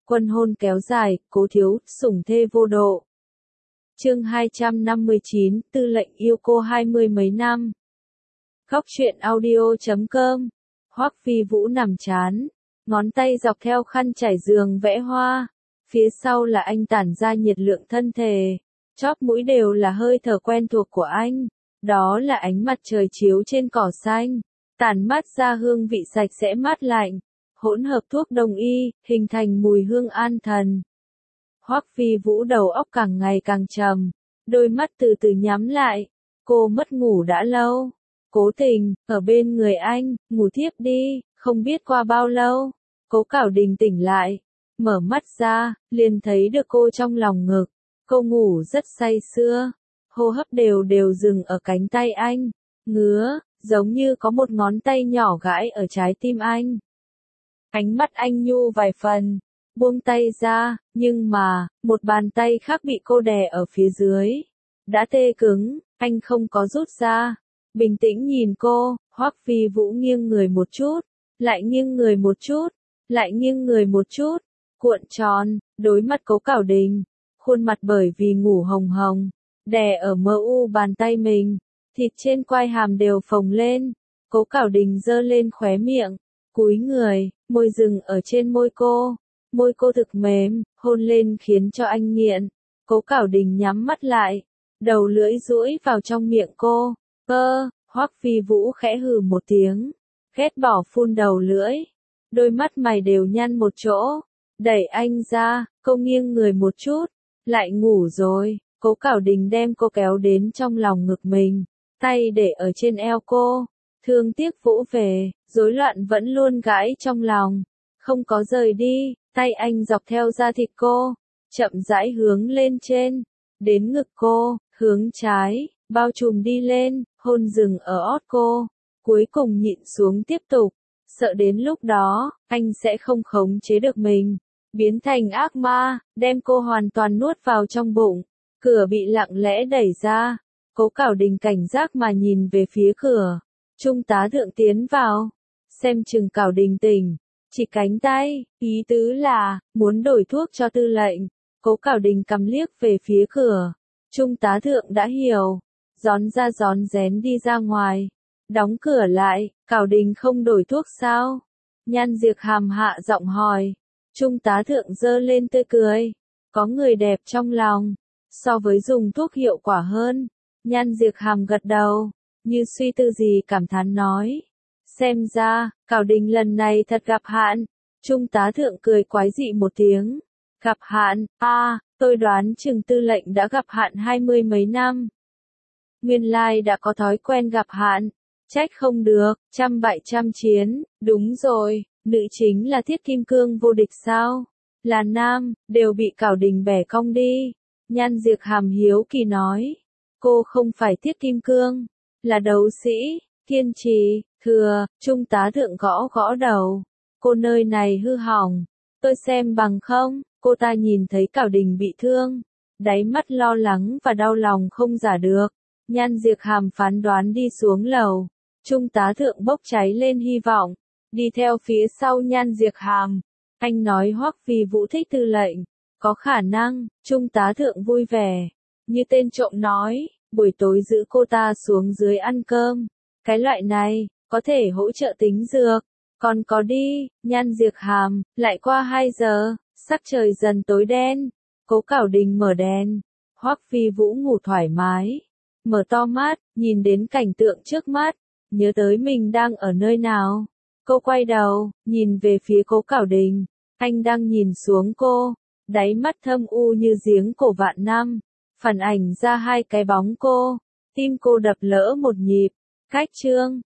Quân hôn kéo dài, cố thiếu, sủng thê vô độ. Chương 259, tư lệnh yêu cô 20 mấy năm. Góc truyện audio.com. Hoắc Phi Vũ nằm chán, ngón tay dọc theo khăn trải giường vẽ hoa, phía sau là anh tản ra nhiệt lượng thân thể, chóp mũi đều là hơi thở quen thuộc của anh, đó là ánh mặt trời chiếu trên cỏ xanh, tản mát ra hương vị sạch sẽ mát lạnh, hỗn hợp thuốc đông y, hình thành mùi hương an thần. Hoắc Phi Vũ đầu óc càng ngày càng trầm, đôi mắt từ từ nhắm lại, cô mất ngủ đã lâu. Cố Tình, ở bên người anh, ngủ thiếp đi, không biết qua bao lâu. Cố Cảo Đình tỉnh lại, mở mắt ra, liền thấy được cô trong lòng ngực. Cô ngủ rất say sưa, hô hấp đều đều dừng ở cánh tay anh, ngứa, giống như có một ngón tay nhỏ gãi ở trái tim anh. Ánh mắt anh nhu vài phần, buông tay ra, nhưng mà, một bàn tay khác bị cô đè ở phía dưới. Đã tê cứng, anh không có rút ra. Bình tĩnh nhìn cô, Hoắc Phi Vũ nghiêng người một chút, lại nghiêng người một chút, lại nghiêng người một chút, cuộn tròn, đối mặt Cố Cảo Đình, khuôn mặt bởi vì ngủ hồng hồng, đè ở mờ u bàn tay mình, thịt trên quai hàm đều phồng lên. Cố Cảo Đình giơ lên khóe miệng, cúi người, môi dừng ở trên môi cô thực mềm, hôn lên khiến cho anh nghiện. Cố Cảo Đình nhắm mắt lại, đầu lưỡi duỗi vào trong miệng cô. Hoắc Phi Vũ khẽ hừ một tiếng, ghét bỏ phun đầu lưỡi, đôi mắt mày đều nhăn một chỗ, đẩy anh ra, cô nghiêng người một chút, lại ngủ rồi. Cố Cảo Đình đem cô kéo đến trong lòng ngực mình, tay để ở trên eo cô, thương tiếc vỗ về, rối loạn vẫn luôn gãi trong lòng, không có rời đi, tay anh dọc theo da thịt cô, chậm rãi hướng lên trên, đến ngực cô, hướng trái, bao trùm đi lên, hôn dừng ở ót cô, cuối cùng nhịn xuống tiếp tục, sợ đến lúc đó, anh sẽ không khống chế được mình, biến thành ác ma, đem cô hoàn toàn nuốt vào trong bụng. Cửa bị lặng lẽ đẩy ra, Cố Cảo Đình cảnh giác mà nhìn về phía cửa, Trung tá thượng tiến vào, xem chừng Cảo Đình tỉnh, chỉ cánh tay, ý tứ là, muốn đổi thuốc cho tư lệnh. Cố Cảo Đình cầm liếc về phía cửa, Trung tá thượng đã hiểu, rón ra rón rén đi ra ngoài, đóng cửa lại. Cảo Đình không đổi thuốc sao? Nhan Diệc Hàm hạ giọng hỏi. Trung tá thượng giơ lên tươi cười, có người đẹp trong lòng, so với dùng thuốc hiệu quả hơn. Nhan Diệc Hàm gật đầu, như suy tư gì cảm thán nói, xem ra, Cảo Đình lần này thật gặp hạn. Trung tá thượng cười quái dị một tiếng, gặp hạn, tôi đoán chừng tư lệnh đã gặp hạn 20 mấy năm. Nguyên lai đã có thói quen gặp hạn, trách không được, trăm bại trăm chiến, đúng rồi, nữ chính là Thiết Kim Cương vô địch sao? Là nam, đều bị Cảo Đình bẻ cong đi. Nhan Diệc Hàm hiếu kỳ nói, cô không phải Thiết Kim Cương, là đấu sĩ, kiên trì, thừa. Trung tá thượng gõ gõ đầu, cô nơi này hư hỏng, tôi xem bằng không. Cô ta nhìn thấy Cảo Đình bị thương, đáy mắt lo lắng và đau lòng không giả được. Nhan Diệc Hàm phán đoán đi xuống lầu, Trung tá thượng bốc cháy lên hy vọng, đi theo phía sau Nhan Diệc Hàm. Anh nói Hoắc Phi Vũ thích tư lệnh, có khả năng. Trung tá thượng vui vẻ, như tên trộm nói, buổi tối giữ cô ta xuống dưới ăn cơm, cái loại này, có thể hỗ trợ tính dược, còn có đi. Nhan Diệc Hàm, lại qua 2 giờ, sắc trời dần tối đen, Cố Cảo Đình mở đèn, Hoắc Phi Vũ ngủ thoải mái, mở to mắt, nhìn đến cảnh tượng trước mắt, nhớ tới mình đang ở nơi nào. Cô quay đầu, nhìn về phía Cố Cảo Đình, anh đang nhìn xuống cô, đáy mắt thâm u như giếng cổ vạn năm, phản ảnh ra 2 cái bóng cô, tim cô đập lỡ một nhịp. Cách chương